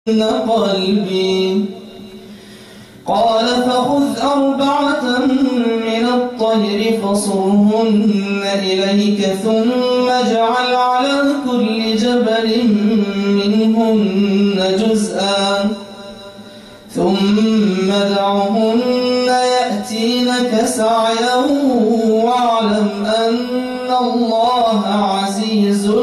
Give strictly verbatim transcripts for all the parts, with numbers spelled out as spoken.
قلبي. قال فخذ أربعة من الطير فصرهن إليك ثم اجعل على كل جبل منهن جزءا ثم ادعهن يأتينك سعيا واعلم أن الله عزيز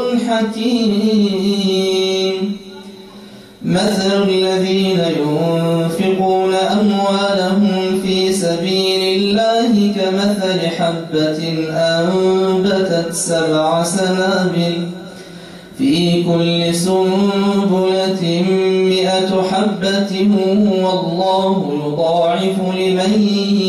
حكيم. مثل الذين ينفقون أموالهم في سبيل الله كمثل حبة أنبتت سبع سنابل في كل سنبلة مئة حبة والله يضاعف لمن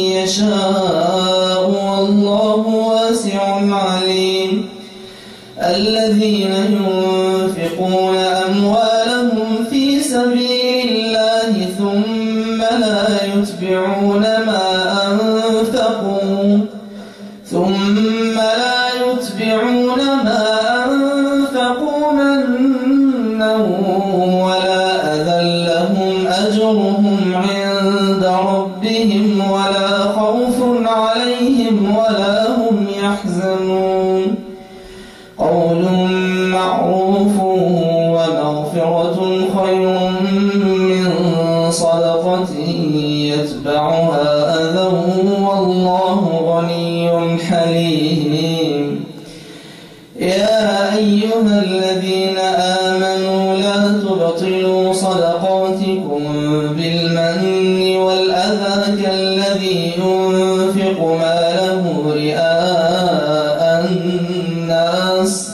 يشاء والله واسع عليم. الذين ينفقون أموالهم في سبيل الله ثم لا يتبعون ما أنفقوا ثم لا يتبعون ما أنفقوا منا ولا أذى لهم أجرهم عند ربهم ولا خوف عليهم ولا هم يحزنون. قول معروف ومغفرة خير من صدقة يتبعها أذى والله غني حليم. يا أيها الذين آمنوا لا تبطلوا صدقاتكم بالمن والأذى كالذي ينفق ماله رئاء الناس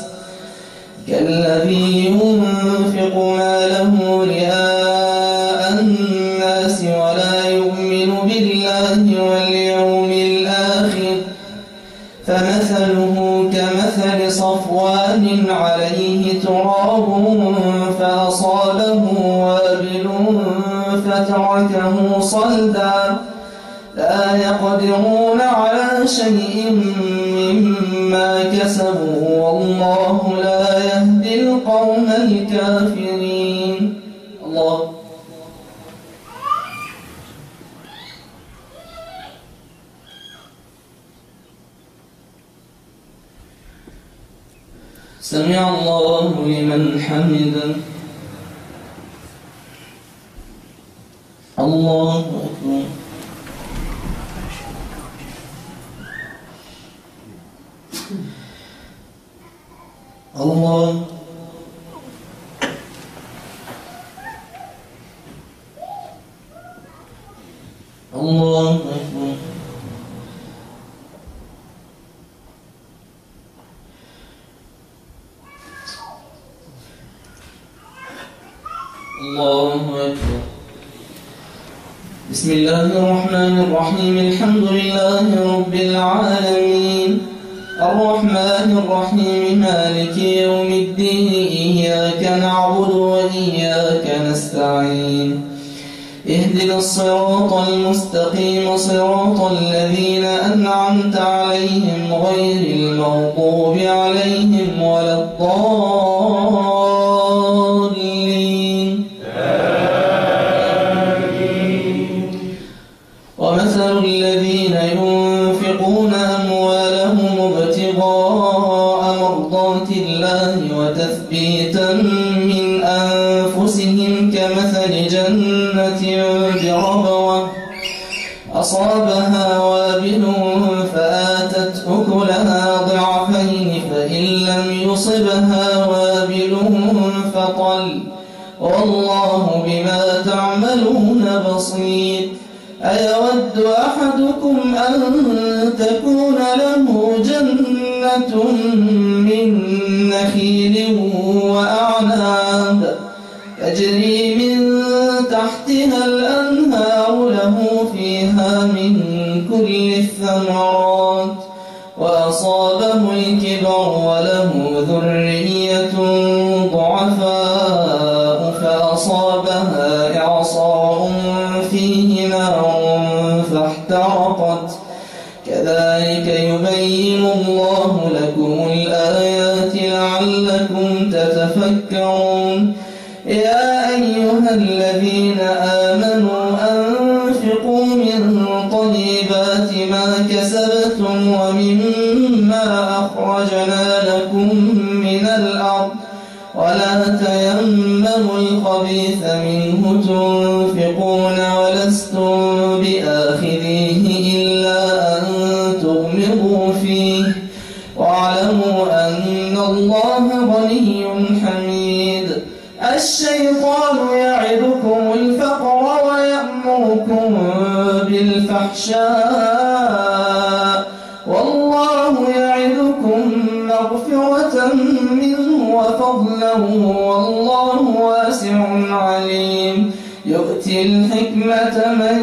كالذي ينفق ماله رئاء الناس ولا يؤمن بالله واليوم الآخر فمثله كمثل صفوان عليه تراب فأصابه وابل فتركه صلدا لا يقدرون على شيء مما كسبوا والله لا يهدي القوم الكافرين. الله سمع الله لمن حمده. الله أكبر. الله الله أكبر. الله أكبر. بسم الله الرحمن الرحيم. الحمد لله رب العالمين الرحمن الرحيم مالك يوم الدين إياك نعبد وإياك نستعين اهدنا الصراط المستقيم صراط الذين أنعمت عليهم غير المغضوب عليهم ولا الضالين ومثل الذين ينفقون أموالهم ابتغاء مرضات الله وتثبيتا من أنفسهم كمثل جنة بربوة أصابها وابل فآتت أكلها ضعفين فإن لم يصبها وابل فطل والله بما تعملون بصير. أيود أحدكم أن تكون له جنة من نخيل وأعناب تجري من تحتها الأنهار له فيها من كل الثمرات وأصابه الكبر وله ذرية ضعفاء فأصابها إعصار فيه نار فاحترقت كذلك يبين الله لكم الآيات لعلكم تتفكرون. يا أيها أيها الذين آمنوا أنفقوا من طيبات ما كسبتم ومما أخرجنا لكم من الأرض ولا تيمموا الخبيث منه تنفقون ولستم بآخذيه إلا أن تغمضوا فيه واعلموا أن الله غني حميد. الشيطان يعدكم الفقر ويأمركم بالفحشاء والله يعدكم مغفرة منه وفضلا والله واسع عليم. يؤتي الحكمة من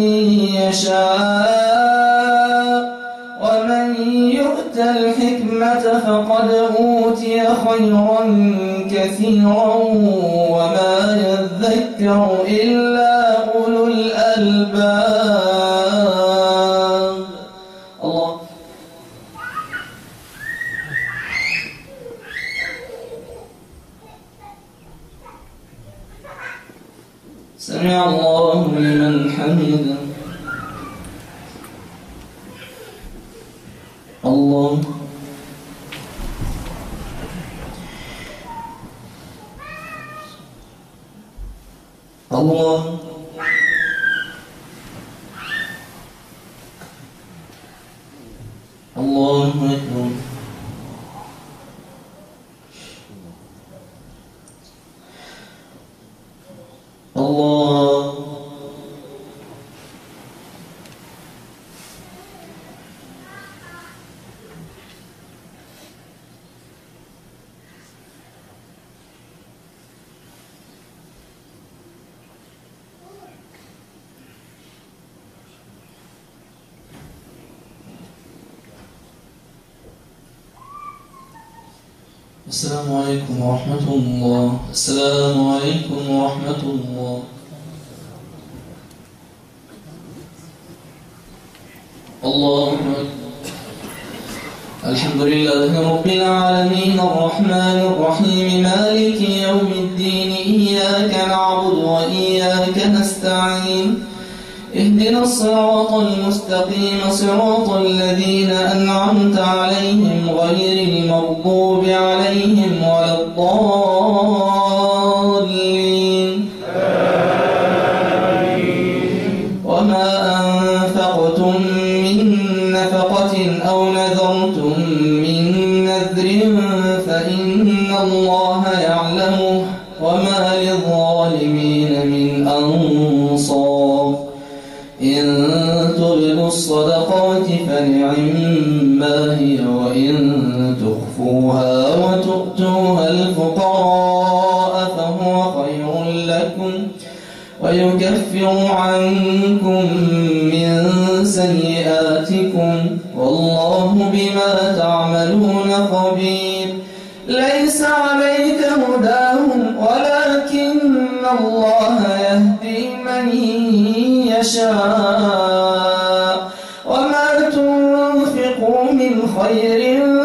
يشاء ومن يؤت الحكمة فقد أوتي خيرا كثيرا وما يذكر إلا أولو الألباب. الله سمع الله لمن حمده. الله الله الله أكبر. الله السلام عليكم ورحمة الله. السلام عليكم ورحمة الله. الله أكبر. الحمد لله رب العالمين الرحمن الرحيم مالك يوم الدين إياك نعبد وإياك نستعين اهدنا الصراط المستقيم صراط الذين أنعمت عليهم غير المغضوب عليهم ولا الضالين. وما أنفقتم من نفقة أو نذرتم من نذر فإن الله يعلمه وما للظالمين من أنصار. إن تبدوا الصدقات فنعما هي وإن تخفوها وتؤتوها الفقراء فهو خير لكم ويكفر عنكم من سيئاتكم والله بما تعملون خبير. ليس عليك هداهم ولكن الله يهدي من يشاء وما تنفقوا من خير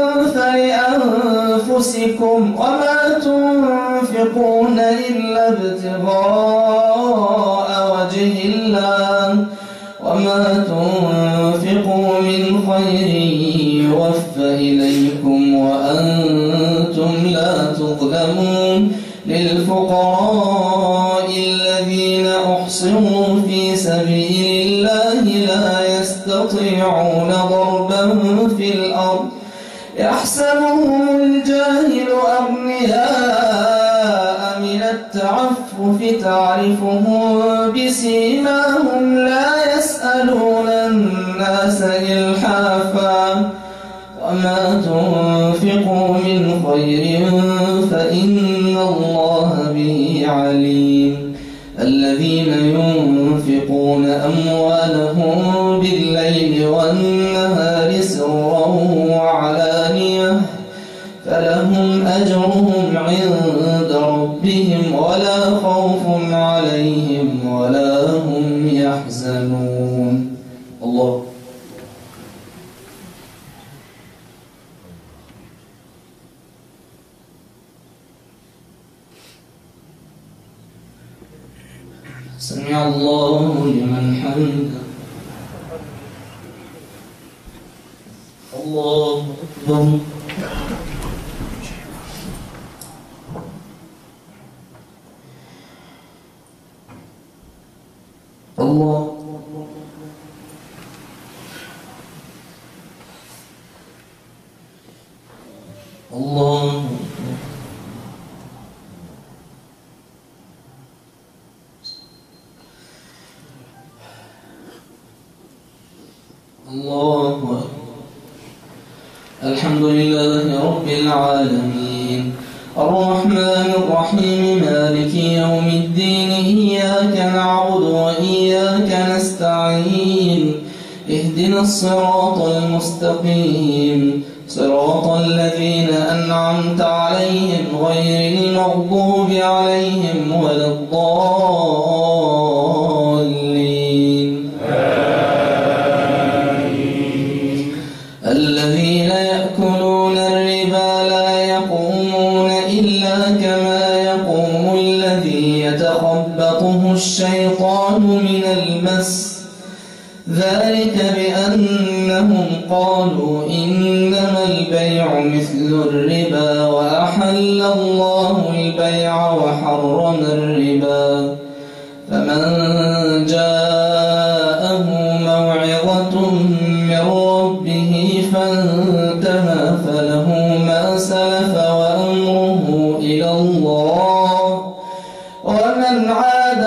فلأنفسكم وما تنفقون إلا ابتغاء وجه الله وما تنفقوا من خير يوفى إليكم وأنتم لا تظلمون. للفقراء الذين أحصروا في سبيل الله لا يستطيعون ضربا في الأرض يحسبهم الجاهل أغنياء من التعفف تعرفهم بسيماهم لا يسألون الناس إلحافا وما تنفقوا من خير فإن الله به عليم. الذين ينفقون أموالهم بالليل والنهار سرا وعلانية فلهم أجرهم عند ربهم ولا خوف عليهم ولا هم يحزنون. الله سمع الله لمن حمده. الله أكبر. الله الله الله أكبر. الحمد لله رب العالمين الرحمن الرحيم مالك يوم الدين إياك نعبد وإياك نستعين اهدنا الصراط المستقيم صراط الذين أنعمت عليهم غير المغضوب عليهم ولا الضالين آمين. الذين يأكلون الربا لا يقومون إلا كما يقوم الذي يتخبطه الشيطان من المس ذلك بأنهم قالوا إنما البيع مثل الربا وأحل الله البيع وحرم الربا فمن جاءه موعظة من ربه فانتهى فله ما سلف وأمره إلى الله ومن عاد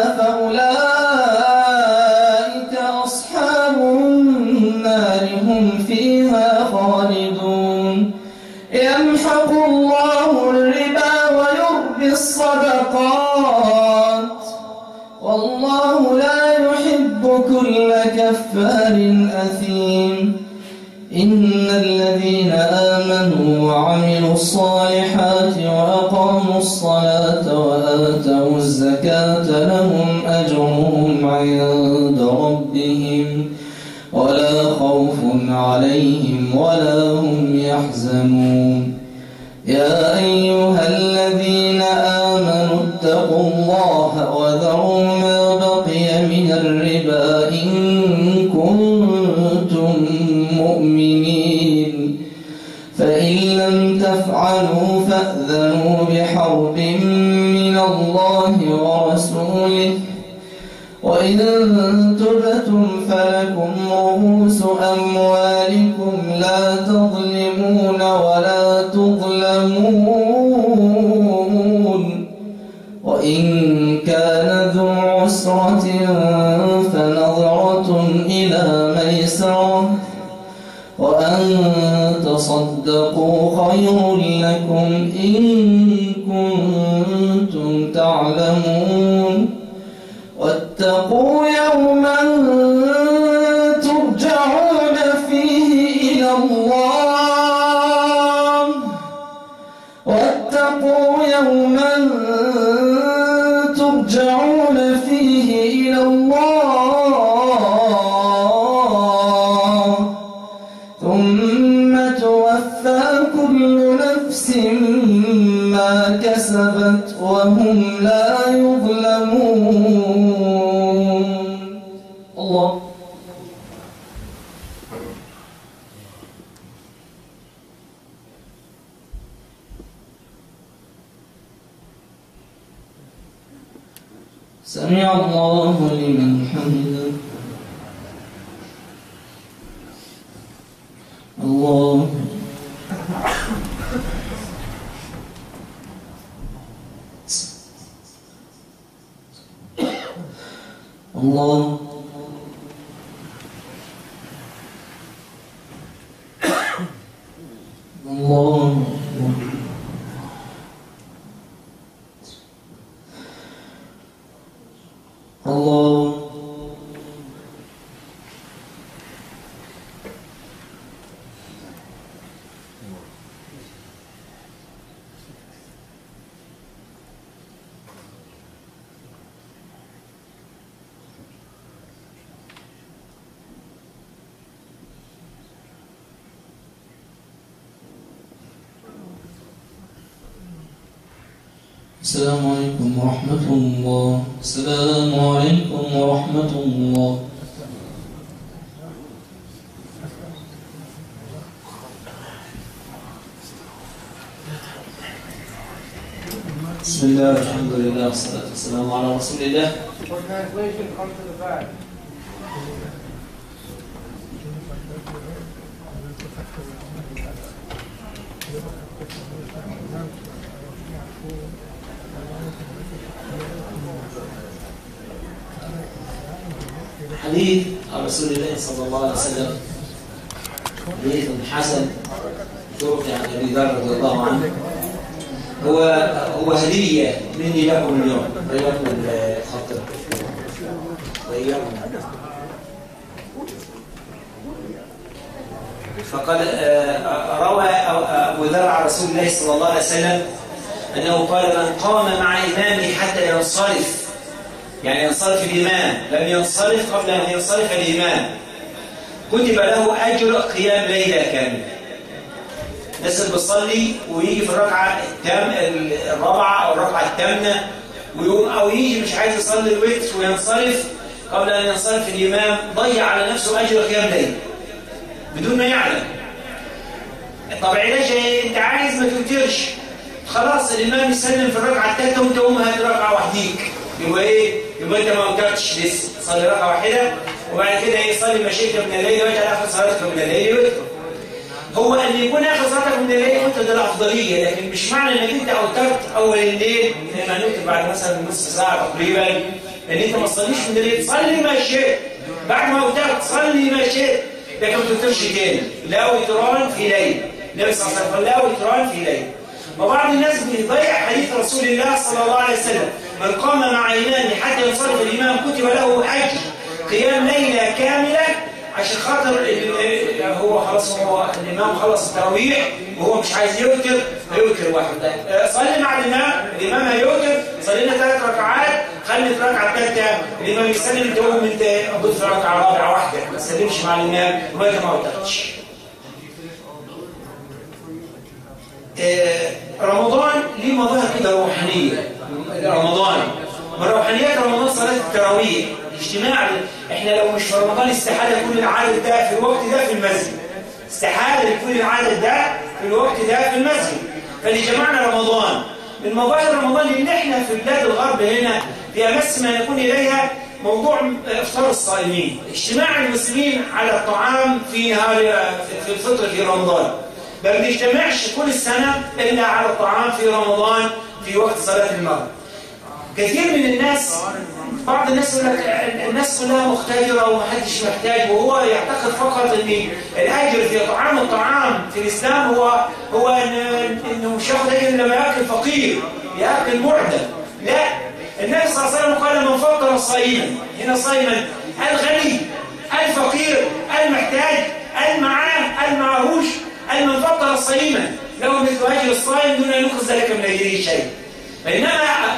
فأولئك أصحاب النار هم فيها خالدون يمحق الله الربا ويربي الصدقات والله لا يحب كل كفار أثيم. إن الذين آمنوا وعملوا الصالحات وأقاموا الصلاة وآتوا الزكاة لهم أجرهم عند ربهم ولا خوف عليهم ولا هم يحزنون. يا أيها الذين آمنوا اتقوا الله وذروا ما بقي من الربا إن كنتم مؤمنين فإن لم تفعلوا فأذنوا بحرب من الله ورسوله وإن تبتم فلكم رؤوس أموالكم لا تظلمون ولا تظلمون وإن كان ذو عسرة فنظرة إلى ميسرة وأن تصدقوا خير لكم إن كنتم تعلمون. واتقوا يوما ترجعون فيه إلى الله واتقوا يوما ترجعون فيه إلى الله ثم توفى كل نفس ما كسبت وهم لا يظلمون. الله سمع الله لمن حمده. الله الله الله الله السلام عليكم ورحمة الله. السلام عليكم ورحمة الله. بسم الله والحمد لله والصلاة والسلام على رسول الله. حديث عن رسول الله صلى الله عليه وسلم، حديث حسن توقع عن ابي ذر رضي الله عنه. هو هو هديه مني لكم اليوم، رياض الخاطر رياض. فقد روى ابو ذر عن رسول الله صلى الله عليه وسلم انه قال: من قام مع امامه حتى ينصرف، يعني ينصرف الإمام، لم ينصرف قبل أن ينصرف الإمام، كتب له أجر قيام ليلة كاملة. الناس اللي بتصلي ويجي في الركعة الرابعة أو الركعة الثامنة ويقوم، أو يجي مش عايز يصلي الوتر وينصرف قبل أن ينصرف الإمام، ضيع على نفسه أجر قيام ليلة بدون ما يعلم. طب علاج إيه؟ أنت عايز ما توترش، خلاص الإمام يسلم في الركعة الثالثة وأنت قوم هات ركعة وحديك، يبقى ايه؟ يبقى انت ما وترتش لسه، صلي ركعه واحده وبعد كده يصلي ما شئت من الليل واجعل اخر صلاتك من الليل وتر. هو ان يكون اخر صلاتك من الليل وتر ده الافضليه، لكن مش معنى انك انت اوترت اول الليل زي ما نكتب بعد مثلا نص ساعه تقريبا ان انت ما تصليش من الليل، صلي ما شئت بعد ما اوترت، صلي ما شئت، لكن ما توترش تاني. لا وتران في ليل، النبي صلى الله عليه وسلم لا وتران في ليل. وبعض الناس بيضيع حديث رسول الله صلى الله عليه وسلم: من قام مع إمامه حتى ينصرف الإمام كتب له أجر قيام ليلة كاملة، عشان خاطر هو خلاص هو الإمام خلص التراويح وهو مش عايز يوتر فيوتر واحد. صلي مع الإمام، الإمام هيوتر، صلينا ثلاث ركعات، خلي في الركعة الثالثة الإمام يسلم، أنت قوم أنت أضيف في ركعة رابعة واحدة، ما تسلمش مع الإمام وأنت ما وترتش. رمضان ليه مظاهر كده روحانية. رمضان من روحانيات رمضان صلاة التراويح، اجتماع. احنا لو مش في رمضان استحالة يكون العدد ده في الوقت ده في المسجد، استحالة يكون العدد ده في الوقت ده في المسجد. فاللي جمعنا رمضان من مظاهر رمضان، لان احنا في بلاد الغرب هنا في امس ما نكون اليها موضوع افطار الصائمين، اجتماع المسلمين على الطعام في نهار في الفطر في رمضان. ما بنجتمعش كل السنة إلا على الطعام في رمضان في وقت صلاة المغرب. كثير من الناس، بعض الناس يقول لك الناس كلها مختبرة ومحدش محتاج، وهو يعتقد فقط ان الأجر في طعام الطعام في الإسلام هو هو إنه مش ياخد أجر لما يأكل فقير، يأكل معدم. لا، النبي صلى الله عليه وسلم قال: من فطر صائما، هنا صائما الغني، الفقير، المحتاج، المعاه، المعهوش، من فطر صائما له مثل اجر الصائم دون ان يؤخذ ذلك من اجره شيء. بينما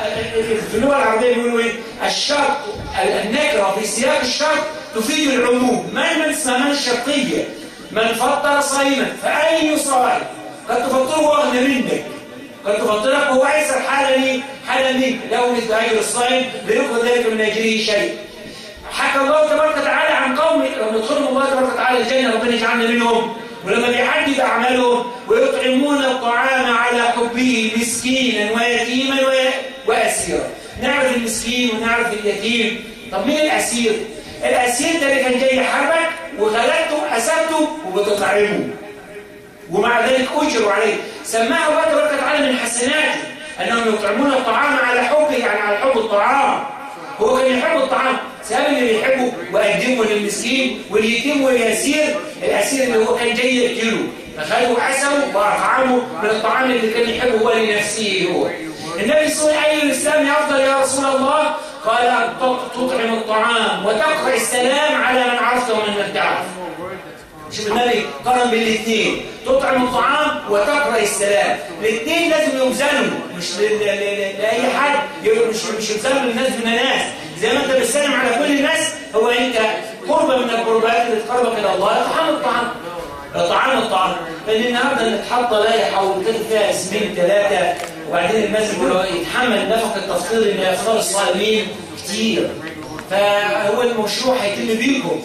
في اللغه العربيه بيقولوا ايه؟ الشرط، النكره في سياق الشرط تفيد العموم، ما من اسمها الشرطيه. من فطر صائما، فاي صائم قد تفطره اغنى منك، قد تفطرك وهو ايسر حالا حالا منك، له مثل اجر الصائم لا يؤخذ ذلك من اجره شيء. حكى الله تبارك وتعالى عن قوم يدخلهم الله تبارك وتعالى الجنه، ربنا يجعلنا منهم، ولما بيحدد أعمالهم: ويطعمون الطعام على حبه مسكينا ويتيما وأسيرا. نعرف المسكين ونعرف اليتيم. طب مين الأسير؟ الأسير ده اللي كان جاي يحاربك وغلبته أسرته وبتطعمه، ومع ذلك أجروا عليه. سماه الله تبارك وتعالى من حسناته أنهم يطعمون الطعام على حبه، يعني على حب الطعام. هو كان يحب الطعام، ساب اللي بيحبه وقدمه للمسكين واليتيم والاسير. الاسير اللي هو كان جاي يقتله فخدوا عسله واطعمه من الطعام اللي كان يحبه هو لنفسه هو. النبي صلى الله عليه وسلم: اي الاسلام افضل يا رسول الله؟ قال: تطعم الطعام وتقرأ السلام على من عرفت ومن لم تعرف. شوف النبي قرن بالاثنين، تطعم الطعام وتقرأ السلام. الاثنين لازم يوزنوا، مش لاي حد، مش مش يوزنوا للناس من الناس. زي ما انت بتسلم على كل الناس، هو انت قربة من القربات اللي تقربك الى الله طعام الطعام. طعام الطعام. لان النهارده اللي اتحط لائحه وكتب فيها اسمين ثلاثه وبعدين المسجد كله يتحمل نفقة تفطير إفطار الصائمين كتير. فهو المشروع هيتم بيكم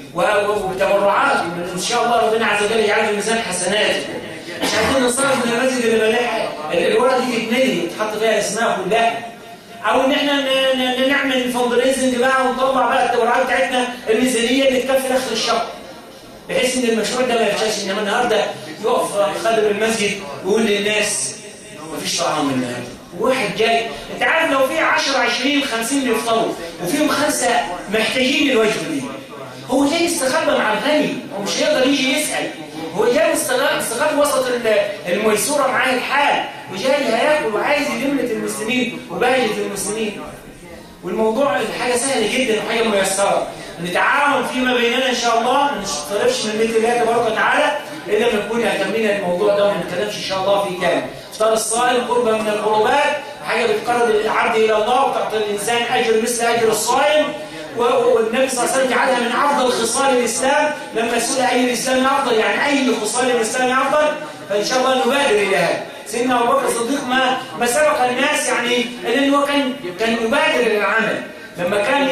وبتبرعات إن شاء الله ربنا عز وجل يجعل في ميزان حسناتكم. مش عايزين نصرف من المسجد اللي ملاحق الورقة دي تتملي وتحط فيها اسمها كلها، أو إن إحنا نعمل فندريزنج بقى ونطلع بقى التبرعات بتاعتنا الميزانية اللي تكفي آخر الشهر، بحيث إن المشروع ده ما يفشلش. إنما النهارده يقف خادم المسجد ويقول للناس مفيش طعام النهارده، واحد جاي أنت عارف لو في عشرة عشرين خمسين بيفطروا وفيهم خمسة محتاجين الوجبة دي، هو جاي يستخبى مع الغني، هو مش هيقدر يجي يسأل، هو جاي مستخبى وسط الميسورة معاه الحال، وجاي هياكل وعايز يلمة المسلمين وباهجة المسلمين. والموضوع حاجة سهلة جدا وحاجة ميسرة، نتعاون فيما بيننا إن شاء الله، ما نشتغلش من بيت الله تبارك وتعالى إلا لما نكون اهتمينا بالموضوع ده وما نتكلمش إن شاء الله في كلام. إفطار الصائم قربة من القربات، حاجة بتقرب العبد إلى الله وتعطي الإنسان أجر مثل أجر الصائم. والنبي صلى الله عليه وسلم جعلها من أفضل خصال الإسلام لما سئل أي الإسلام أفضل، يعني أي خصال الإسلام أفضل، فإن شاء الله نبادر إليها. سيدنا أبو بكر الصديق ما ما سبق الناس، يعني لأنه هو كان كان يبادر للعمل لما كان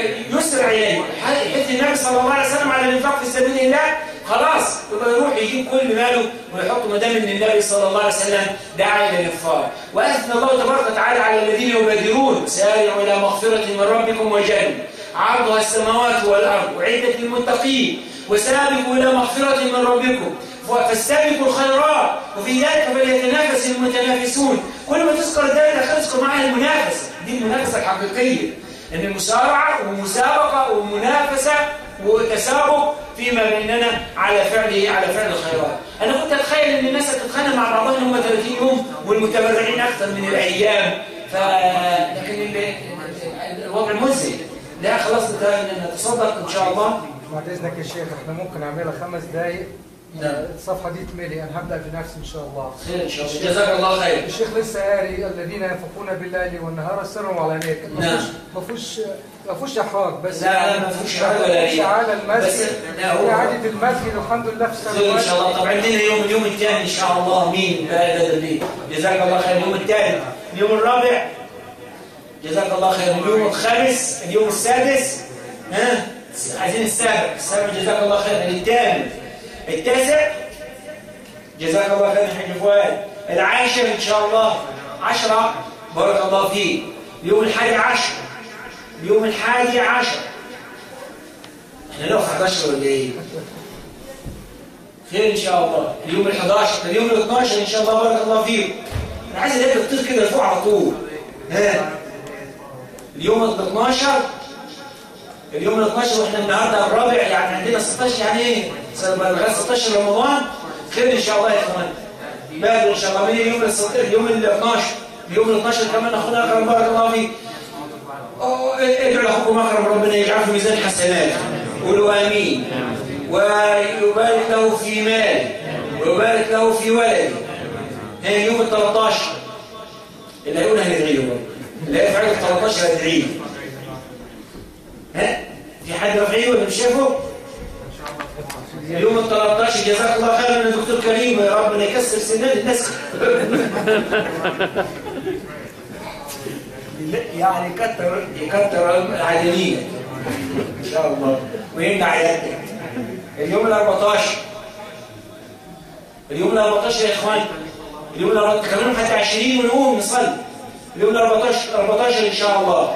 يسرع إليه. حث النبي صلى الله عليه وسلم على الإنفاق في سبيل الله، خلاص يبقى يروح يجيب كل ماله ويحط ما دام ان النبي صلى الله عليه وسلم دعا الى الافطار. واثنى الله تبارك وتعالى على الذين يبادرون سارعوا الى مغفرة من ربكم وجنة عرضها السماوات والارض وعدة للمتقين وسابقوا الى مغفرة من ربكم فاستبقوا الخيرات وفي ذلك فليتنافس المتنافسون. كل ما تذكر ذلك تذكر معها المنافسة، دي المنافسة الحقيقية، ان المسارعة ومسابقة ومنافسة وتسابق فيما بيننا على فعله على فعل الخيرات. انا كنت اتخيل ان الناس تتخانق مع بعضها ان هم ثلاثين يوم والمتبرعين اكثر من الايام، ف لكن الوضع مزعج. لا خلاص نتصدق ان شاء الله. بعد اذنك يا شيخ احنا ممكن نعملها خمس دقائق. نعم. الصفحه دي تملي، انا هبدا بنفسي ان شاء الله. خير ان شاء الله، جزاك الله خير. الشيخ لسه قاري الذين ينفقون بالليل والنهار سرا وعلانية. نعم. ما فيهوش ما فيهوش احراج، بس لا لا ما فيهوش احراج ولا رياء. على المسجد في عادة المسجد والحمد لله في خير ان شاء الله. طب عندنا يوم اليوم الثاني ان شاء الله مين بهذا البيت؟ جزاك الله خير. اليوم الثالث، اليوم الرابع جزاك الله خير. اليوم الخامس، اليوم السادس، ها عايزين السابع، السابع جزاك الله خير. الثامن، التاسع جزاك الله خير يا حاج فؤاد. العاشر ان شاء الله، عشرة بارك الله فيك. اليوم الحادي عشر، اليوم الحادي عشر، احنا لو في حداشر ولا ايه؟ خير ان شاء الله. اليوم الحداشر، اليوم الاثناشر ان شاء الله بارك الله فيك. انا عايز الاقي الطير كده لفوق على طول. ها اليوم الاثناشر، اليوم الاثناشر واحنا النهارده الرابع، يعني عندنا ستاشر، يعني ايه؟ لغايه ستاشر رمضان. خير ان شاء الله يا اخوان. بادر ان شاء الله من اليوم الستاشر، اليوم الاثناشر، اليوم الاثناشر كمان اخونا اكرم بارك الله فيك. ادعوا لاخوكم اكرم ربنا يجعله في ميزان حسناته، قولوا امين. ويبارك له في ماله ويبارك له في ولده. ها اليوم ال تلتاشر اللي هيقولها هندعي له، اللي هيفعل ال تلتاشر هندعي له. ها في حد رفعيه ولا مش شايفه؟ اليوم ال تلتاشر جزاك الله خيرا يا دكتور كريم، يا ربنا يكسر سنان الناس. يعني يكتر يكتر العدلية ان شاء الله ويمنع يدك. اليوم ال أربعتاشر، اليوم ال أربعتاشر يا اخوان، اليوم ال أربعتاشر كمان حتى عشرين ونقوم نصلي. اليوم ال أربعتاشر أربعتاشر ان شاء الله.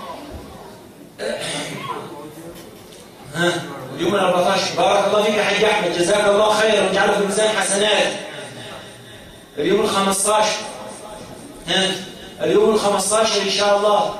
ها اليوم ال أربعتاشر بارك الله فيك يا حاج احمد، جزاك الله خيرا واجعله في ميزان حسنات. اليوم ال خمستاشر، ها اليوم ال خمستاشر ان شاء الله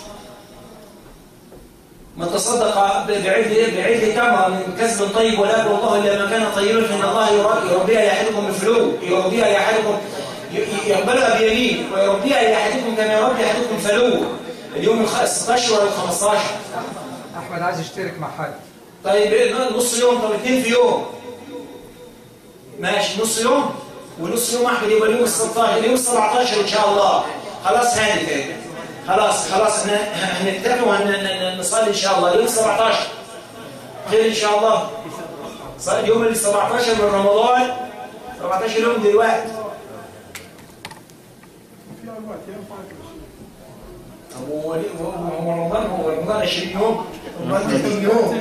من تصدق بعد بعد تمره من كسب طيب ولا يقبل الله الا ما كان طيبا فان الله يربيها لاحدكم بفلو، يربيها لاحدكم يقبلها بيمين ويربيها لاحدكم كما يربي احدكم فلو. اليوم ال ستاشر ولا ال خمستاشر؟ احمد عايز يشترك مع حد. طيب نص يوم، طب اثنين في يوم ماشي، نص يوم ونص يوم احمد يبقى اليوم ال ستاشر، اليوم ال سبعتاشر ان شاء الله. خلاص هاني كده، خلاص خلاص احنا هنتفق وهنصلي ان شاء الله. اليوم سبعتاشر خير ان شاء الله. اليوم ال سبعتاشر من رمضان، سبعتاشر يوم دلوقتي. هو هو رمضان هو رمضان عشرين يوم رمضان ثلاثين يوم.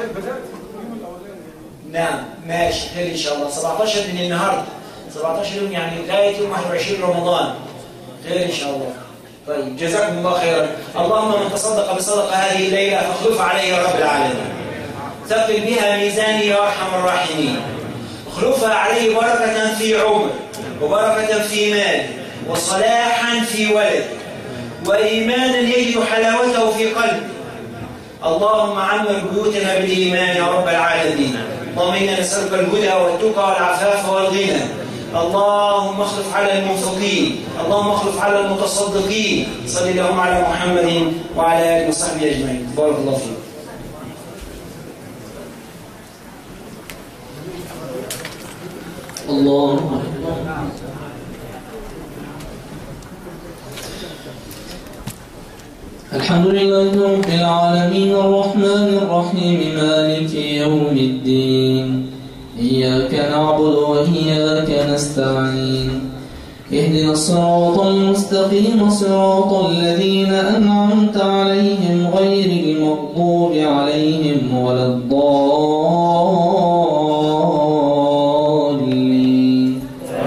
نعم ماشي خير ان شاء الله. سبعتاشر من النهارده سبعتاشر يوم يعني لغايه يوم واحد وعشرين رمضان. خير ان شاء الله. طيب جزاكم الله خيرا. اللهم من تصدق بصدقه هذه الليله فاخلف عليه يا رب العالمين. ثقل بها ميزاني يا ارحم الراحمين. اخلفها عليه بركه في عمر وبركه في مال وصلاحا في ولد وإيمانا يجد حلاوته في قلبه. اللهم عمر بيوتنا بالإيمان يا رب العالمين. اللهم إنا نسألك الهدى والتقى والعفاف والغنى. اللهم اخلف على المنفقين، اللهم اخلف على المتصدقين. صل اللهم على محمد وعلى آله وصحبه أجمعين. بارك الله فيك. الله الحمد لله رب العالمين الرحمن الرحيم مالك يوم الدين إياك نعبد وإياك نستعين اهدنا الصراط المستقيم صراط الذين أنعمت عليهم غير المغضوب عليهم ولا الضالين.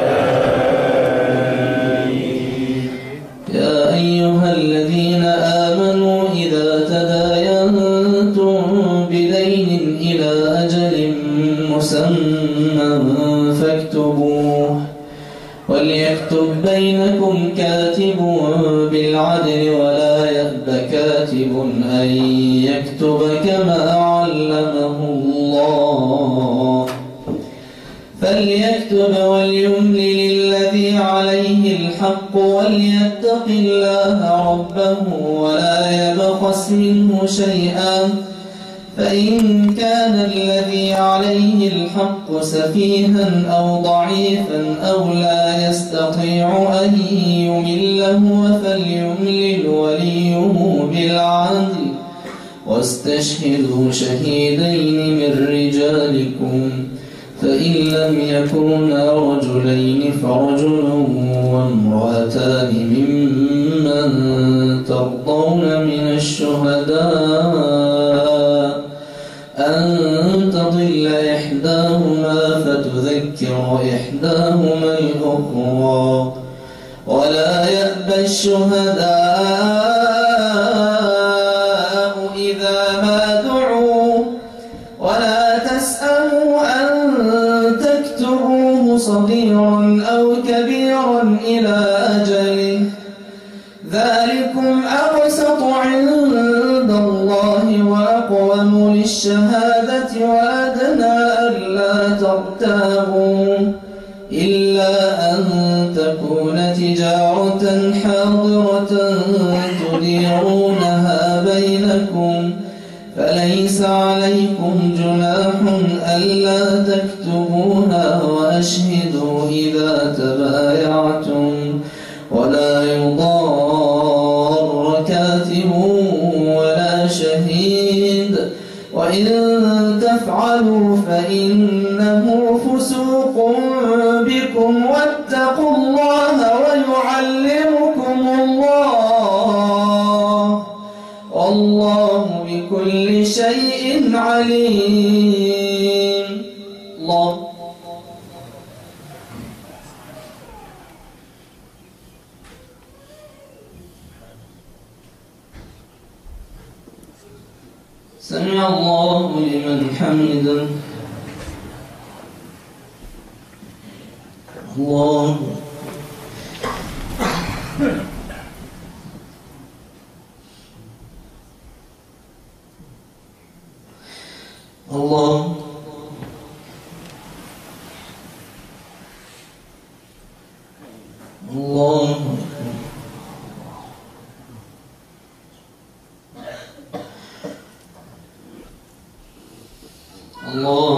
يا أيها الذين آمنوا إذا تداينتم بدين إلى أجل مسمى فاكتبوه وليكتب بينكم كاتب بالعدل ولا يأب كاتب أن يكتب كما علمه الله فليكتب وليملل الذي عليه الحق وليتق الله ربه ولا يبخس منه شيئا فإن كان الذي عليه الحق سفيها أو ضعيفا أو لا يستطيع أن يمل هو فليملل وليه بالعدل واستشهدوا شهيدين من رجالكم فإن لم يكونا رجلين فرجل وامرأتان ممن ترضون من الشهداء أن تضل إحداهما فتذكر إحداهما الأخرى ولا يأبى الشهداء إذا ما دعوا ولا تسأموا أن تكتبوه صغيرا أو كبيرا إلى أجله ذلكم أقسط عند الله وأقوم للشهادة وأدنى ألا ترتابوا إلا أن تكون تجارة حاضرة تديرونها بينكم فليس عليكم جناح ألا تكتبوها وأشهدوا إذا تبايعتم ولا يضار كاتب ولا شهيد وإن تفعلوا فإنه فسوق بكم واتقوا الله ويعلمكم الله والله بكل شيء عليم. الله سمع الله لمن حمده. الله الله الله الله.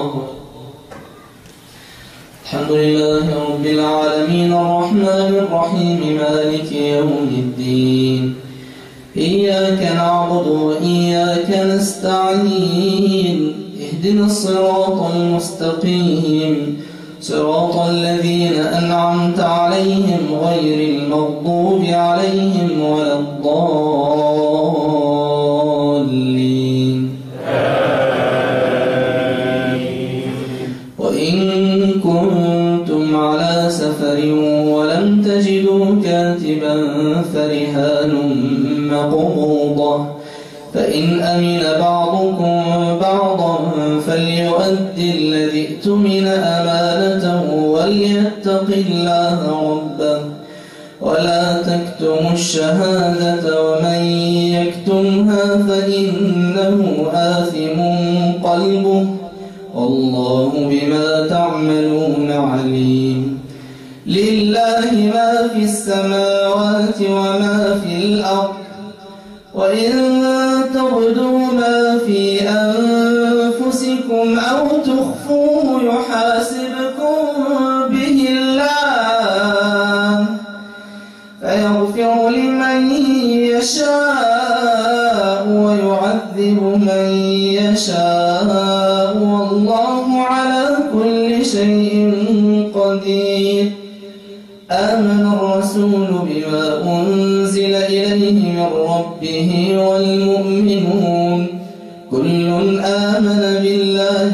الحمد لله رب العالمين الرحمن الرحيم مالك يوم الدين إياك نعبد وإياك نستعين اهدنا الصراط المستقيم صراط الذين أنعمت عليهم غير المغضوب عليهم ولا الضالين. أمن بعضكم بعضا فليؤد الذي اؤتمن أمانته وليتق الله ربه ولا تكتموا الشهادة ومن يكتمها فإنه آثم قلبه والله بما تعملون عليم. لله ما في السماوات وما في الأرض وإن تبدوا ما في أنفسكم أو تخفوه يحاسبكم به الله فيغفر لمن يشاء ويعذب من يشاء والله على كل شيء قدير. آمن الرسول بما أنزل إليه من ربه والمؤمنون كل آمن بالله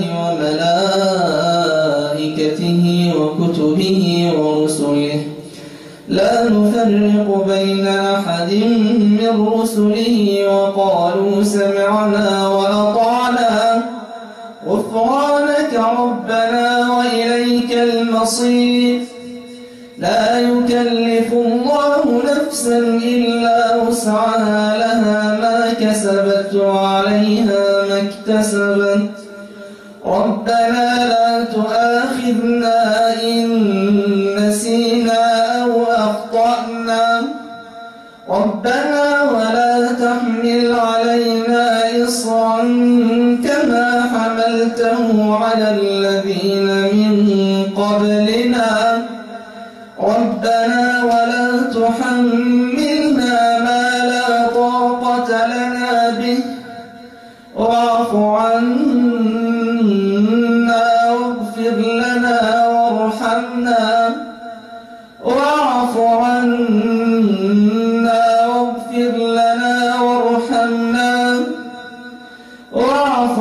وملائكته وكتبه ورسله لا نفرق بين أحد من رسله وقالوا سمعنا وأطعنا غفرانك ربنا وإليك المصير. لا يكلف الله نفسا إلا وسعها لها ما كسبت وعليها ما اكتسبت ربنا لا تؤاخذنا إن نسينا أو أخطأنا ربنا ولا تحمل علينا إصرا كما حملته على الذين من قبلنا ربنا ولا تحملنا ما لا طاقة لنا به واعف عنا واغفر لنا وارحمنا واعف عنا واغفر لنا وارحمنا واعف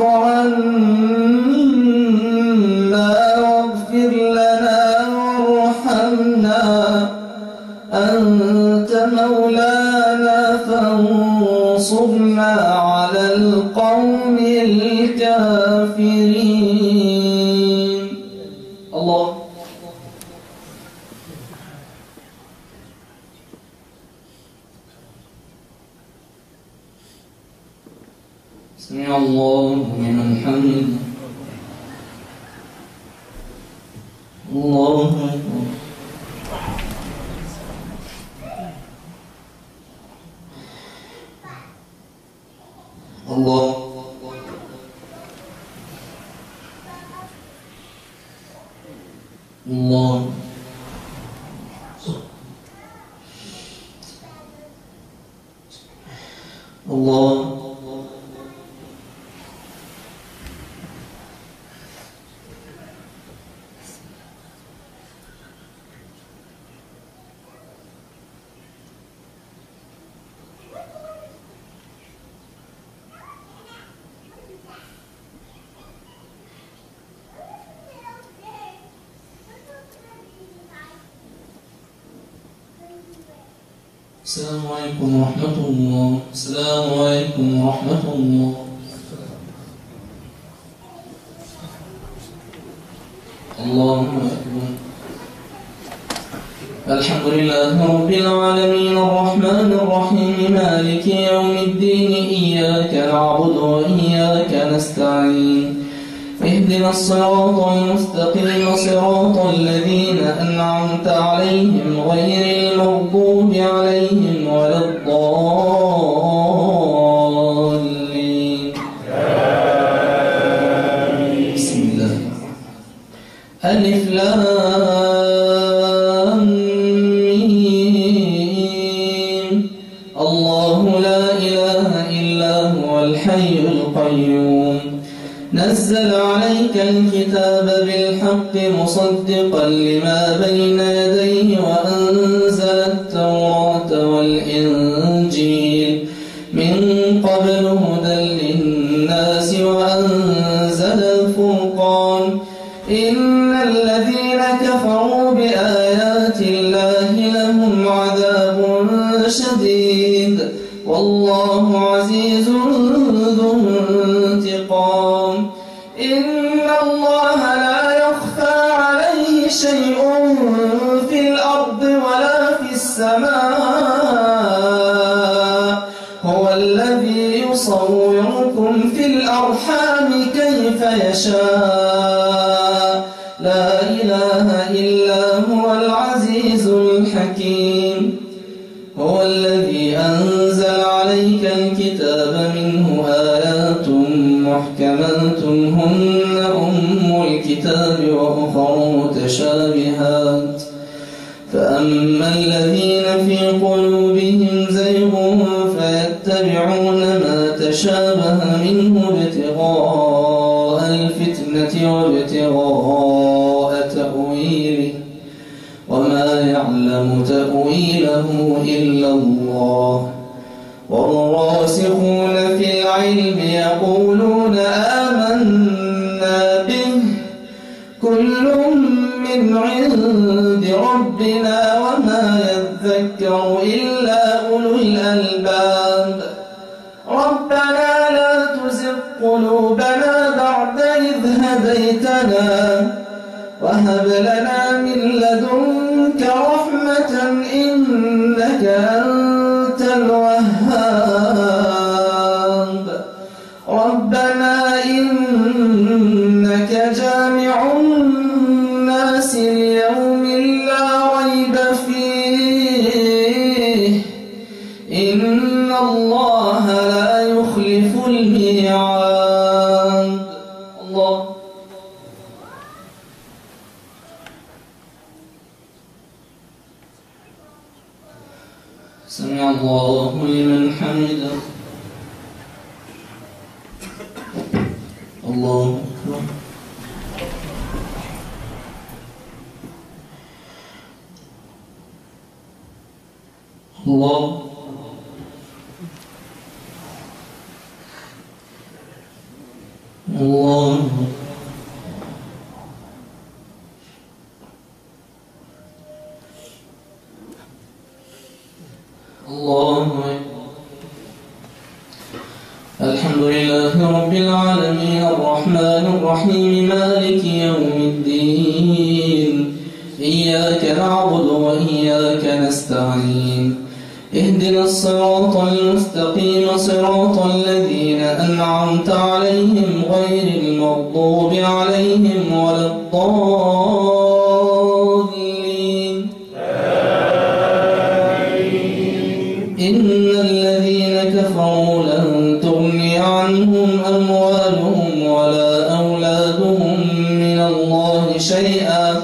عنا واغفر لنا وارحمنا أنت مولانا فانصرنا على القوم الكافرين. الله سمع الله لمن حمده الله أكبر. الله الله الله السلام عليكم ورحمة الله. السلام عليكم ورحمة الله. الله أكبر. الحمد لله رب العالمين الرحمن الرحيم مالك يوم الدين إياك نعبد وإياك نستعين اهدنا الصراط المستقيم صراط الذين أنعمت عليهم غير المغضوب عليهم ولا الضالين. بسم الله. ألف لام ميم. الله لا إله إلا هو الحي القيوم نزل عليك الكتاب بالحق مصدقا لما بين يديه وأنزل التوراة والإنجيل من قبل هدى للناس وأنزل الفرقان إن الذين كفروا بآيات الله لهم عذاب شديد والله عزيز ذو في الأرحام كيف يشاء لا إله إلا هو العزيز الحكيم هو الذي أنزل عليك الكتاب منه آيات محكمات هن أم الكتاب وأخر متشابهات فأما الذين في قلوبهم زيغ فيتبعون ما تشابه منه ابتغاء الفتنة وابتغاء تأويله وما يعلم تأويله إلا الله والراسخون في العلم يقولون آمنا به كل من عند ربنا وما يذكر إلا أولو الألباب ربنا لا تزغ قلوبنا بعد إذ هديتنا وهب لنا من لدنك رحمة إنك أنت الوهاب ربنا إنك جامع الناس ليوم لا ريب فيه إن الله لا يخلف الميعاد الله سمع الله لمن حمده الله أكبر الله الله الله الحمد لله رب العالمين الرحمن الرحيم مالك يوم الدين إياك نعبد وإياك نستعين اهدنا الصراط المستقيم صراط الذين أنعمت عليهم غير المغضوب عليهم ولا الضالين إن الذين كفروا لن تغني عنهم أموالهم ولا أولادهم من الله شيئا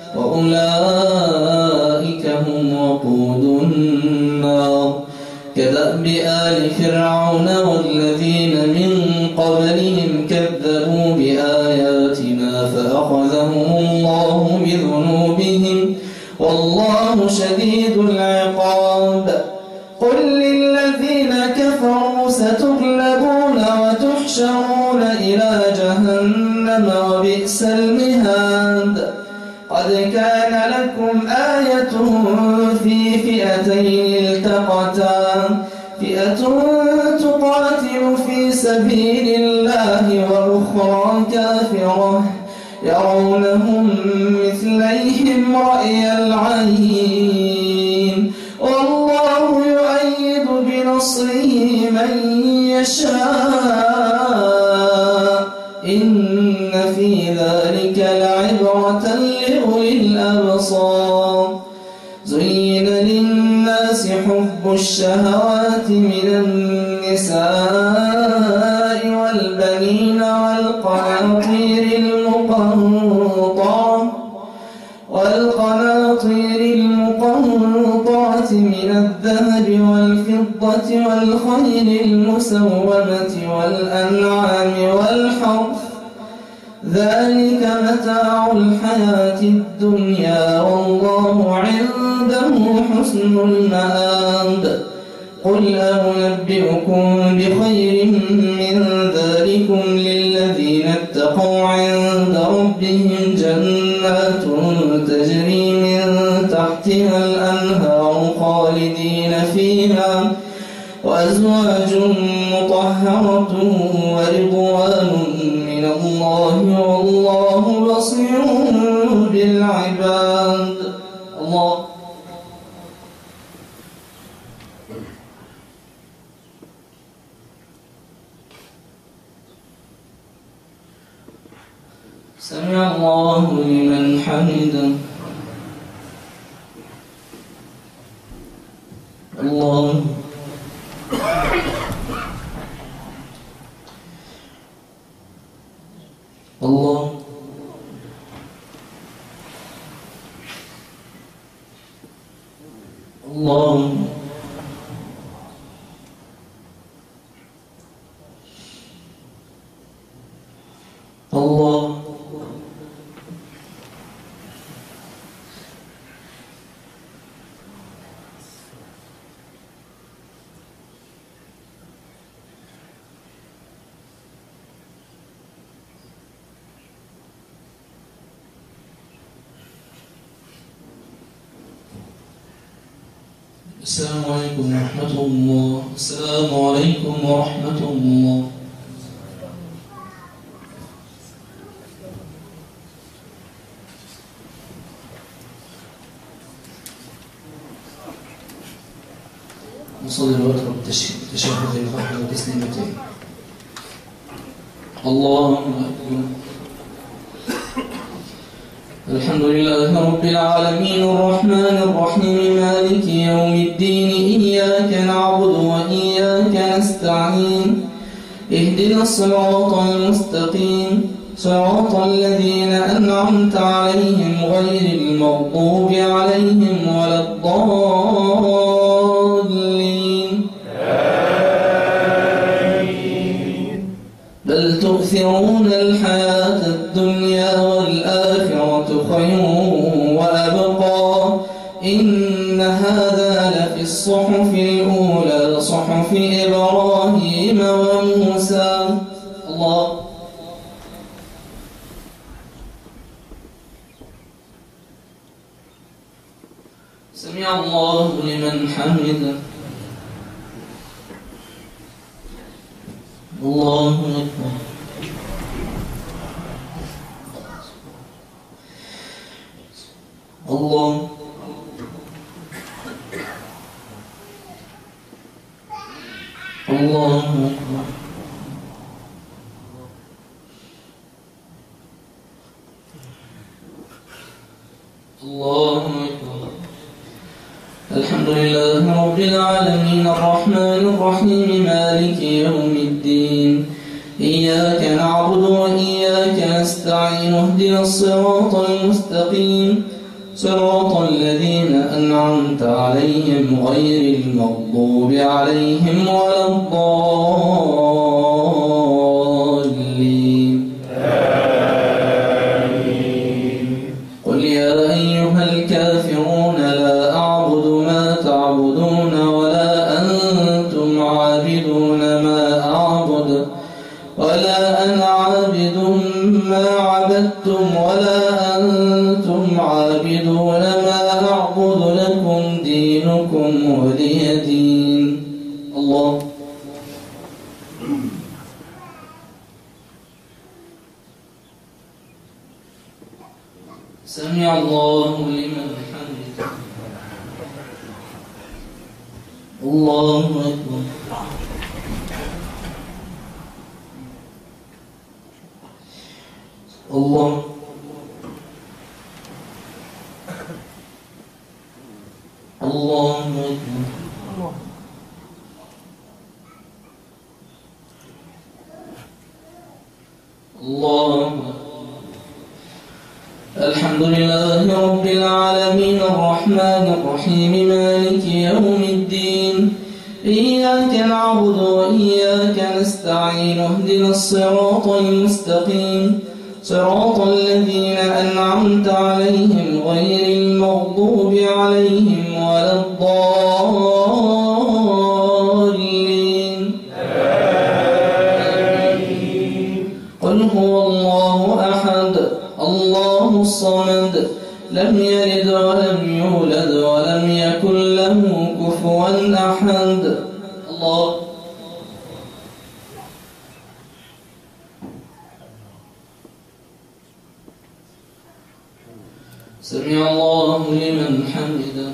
وأولئك هم وقود النار كدأب آل فرعون والذين من قبلهم كذبوا بآياتنا فأخذهم الله بذنوبهم والله شديد العقاب قل للذين كفروا ستغلبون وتحشرون إلى جهنم وبئس المهاد قد كان لكم آية في فئتين التقتا فئة تقاتل في سبيل الله وأخرى كافرة يرونهم مثليهم رأي العين والله يؤيد بنصره من يشاء إن في ذلك لعبرة لأولي الأبصار زين للناس حب الشهوات من النساء والبنين والقناطير المقنطرة والقناطير المقنطرة من الذهب والفضة والخيل المسومة والأنعام والحرث ذلك متاع الحياة الدنيا والله عنده حسن المآب قل أنبئكم بخير من ذلكم للذين اتقوا عند ربهم جنات تجري من تحتها الأنهار خالدين فيها وأزواج مطهرة ورضوان من الله والله بصير بالعباد الله سمع الله لمن حمده. الله الله الله الله السلام عليكم ورحمة الله. السلام عليكم ورحمة الله. نصلي الوتر بالتشهد الفرح والتسليمتين. الله أكبر. الحمد لله رب العالمين الرحمن الرحيم مالك يوم الدين إياك نعبد وإياك نستعين اهدنا الصراط المستقيم صراط الذين أنعمت عليهم غير المغضوب عليهم ولا الضالين آمين. بل تؤثرون الحياة الدنيا والآخرة خير وأبقى إن هذا لفي الصحف الأولى صحف إبراهيم وموسى. الله سمع الله لمن حمده. الله أكبر. الله الله أكبر. الله أكبر. الحمد لله رب العالمين الرحمن الرحيم مالك يوم الدين إياك نعبد وإياك نستعين اهدنا الصراط المستقيم صراط الذين أنعمت عليهم غير المغضوب عليهم ولا الضالين آمين. قل يا أيها الكافرون لا أعبد ما تعبدون ولا أنتم عابدون ما أعبد ولا أنا عابد ما عبدتم ولا أنتم عابدون ما أعبد لكم دينكم ولي دين. الله سمع الله لمن حمده. الله أكبر. الله الله أكبر. الله الحمد لله رب العالمين الرحمن الرحيم مالك يوم الدين إياك نعبد وإياك نستعين اهدنا الصراط المستقيم صراط الذين أنعمت عليهم غير المغضوب عليهم ولا الضالين آمين. قل هو الله أحد الله الصمد لم يلد ولم يولد ولم يكن له كفوا أحد. الله سمع الله لمن حمده.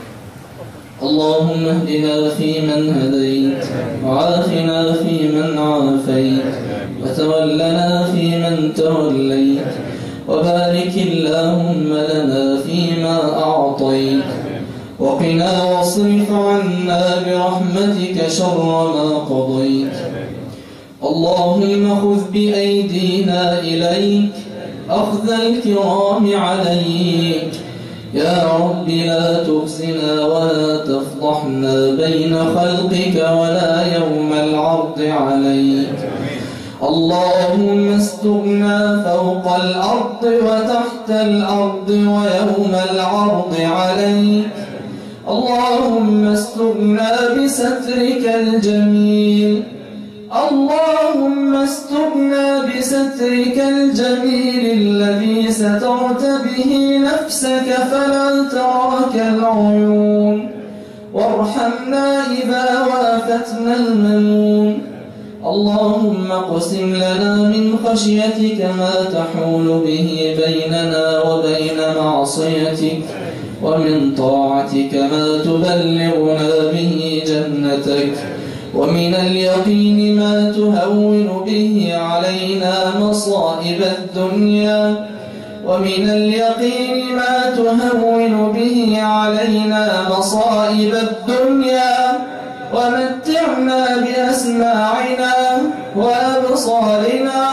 اللهم اهدنا فيمن هديت وعافنا فيمن عافيت وتولنا فيمن فيمن توليت وبارك اللهم لنا فيما أعطيت وقنا واصرف عنا برحمتك شر ما قضيت اللهم خذ بأيدينا إليك أخذ الكرام عليك يا رب لا تخزنا ولا تفضحنا بين خلقك ولا يوم العرض عليك اللهم استرنا فوق الأرض وتحت الأرض ويوم العرض عليك اللهم استرنا بسترك الجميل اللهم استرنا بسترك الجميل الذي سترت به نفسك فلا تراك العيون وارحمنا إذا وافتنا المنون اللهم اقسم لنا من خشيتك ما تحول به بيننا وبين معصيتك ومن طاعتك ما تبلغنا به جنتك ومن اليقين ما تهون به علينا مصائب الدنيا ومن اليقين ما تهون به علينا مصائب الدنيا ومتعنا بأسماعنا وأبصارنا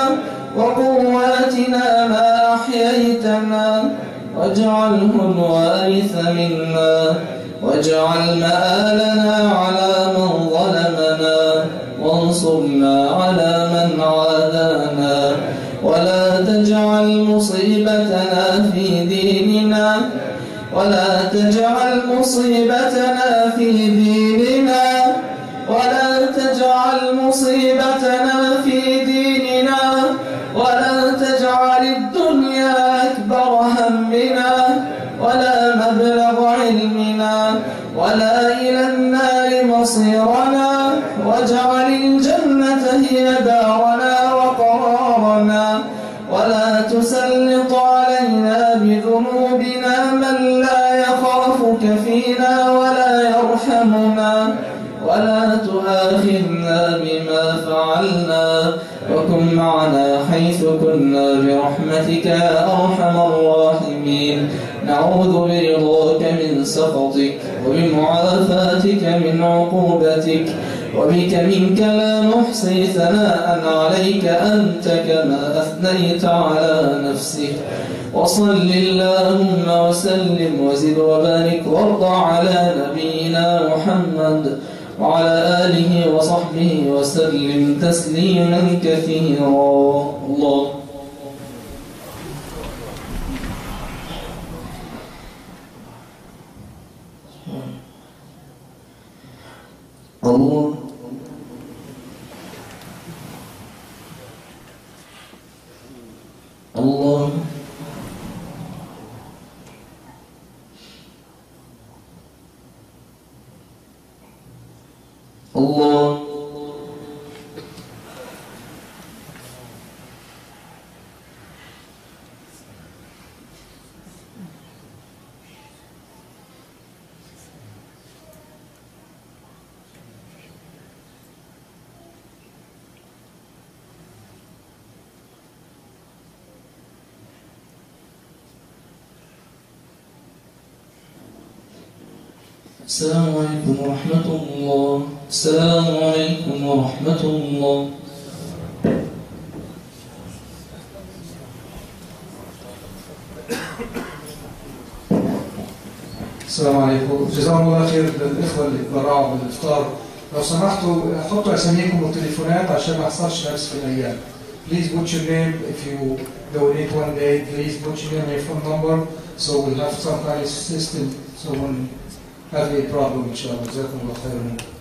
وقواتنا ما أحييتنا واجعله الوارث منا واجعل مآلنا على من ظلمنا وانصرنا على من عادانا ولا تجعل مصيبتنا في ديننا ولا تجعل مصيبتنا في ديننا ولا تجعل مصيبتنا في ديننا ولا تجعل الدنيا أكبر همنا ولا مبلغ علمنا ولا إلى النار مصيرنا واجعل الجنة هي دارنا وقرارنا ولا تسلط علينا بذنوبنا من لا يخافك فينا ولا يرحمنا ولا تؤاخذنا بما فعلنا وكن معنا حيث كنا برحمتك يا أرحم الراحمين نعوذ برضاك من سخطك وبمعافاتك من عقوبتك وبك منك لا نحصي ثناء عليك أنت كما أثنيت على نفسك وصل اللهم وسلم وزد وبارك وارض على نبينا محمد وعلى آله وصحبه وسلم تسليما كثيرا الله الله الله الله السلام عليكم ورحمة الله السلام عليكم ورحمة الله السلام عليكم. جزاهم الله خير للإخوة اللي تبرعوا بالإفطار. لو سمحتوا حطوا أساميكم والتليفونات عشان ما يحصلش نفس في الأيام. Please put your name if you donate one day. Please put your name and your phone number so we'll have some kind of system so when have a problem إن شاء الله. جزاكم الله خيرا.